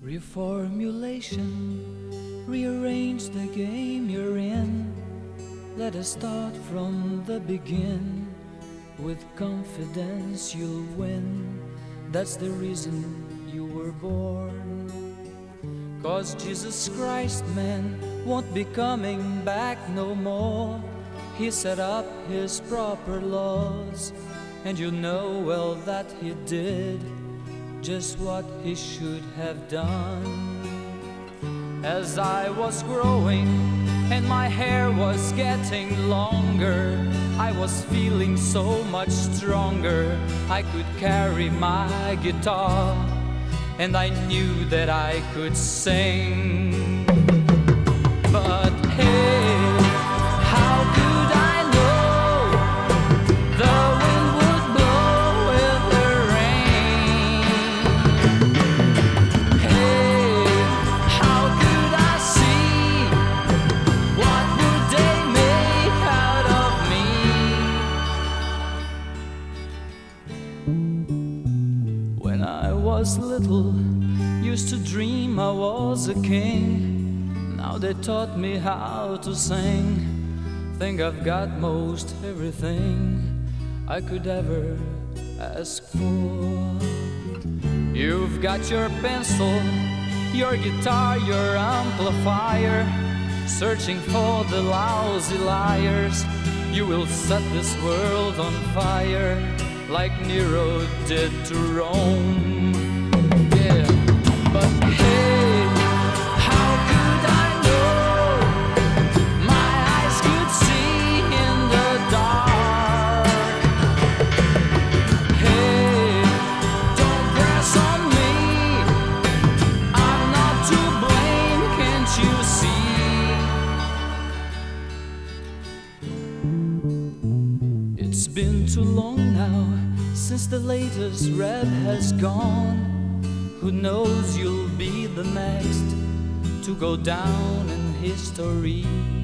Reformulation, rearrange the game you're in. Let us start from the begin. With confidence you'll win. That's the reason you were born. 'Cause Jesus Christ, man, won't be coming back no more. He set up his proper laws, and you know well that he did just what he should have done. As I was growing and my hair was getting longer, I was feeling so much stronger. I could carry my guitar, and I knew that I could sing. But hey, how could I know the wind would blow with the rain? Hey, how could I see what would they make out of me? When I was little, used to dream I was a king. Now they taught me how to sing. Think I've got most everything I could ever ask for. You've got your pencil, your guitar, your amplifier, searching for the lousy liars. You will set this world on fire like Nero did to Rome. Yeah, but hey, how could I know my eyes could see in the dark? Hey, don't press on me, I'm not to blame, can't you see? It's been too long now since the latest rap has gone. Who knows, you'll be the next to go down in history.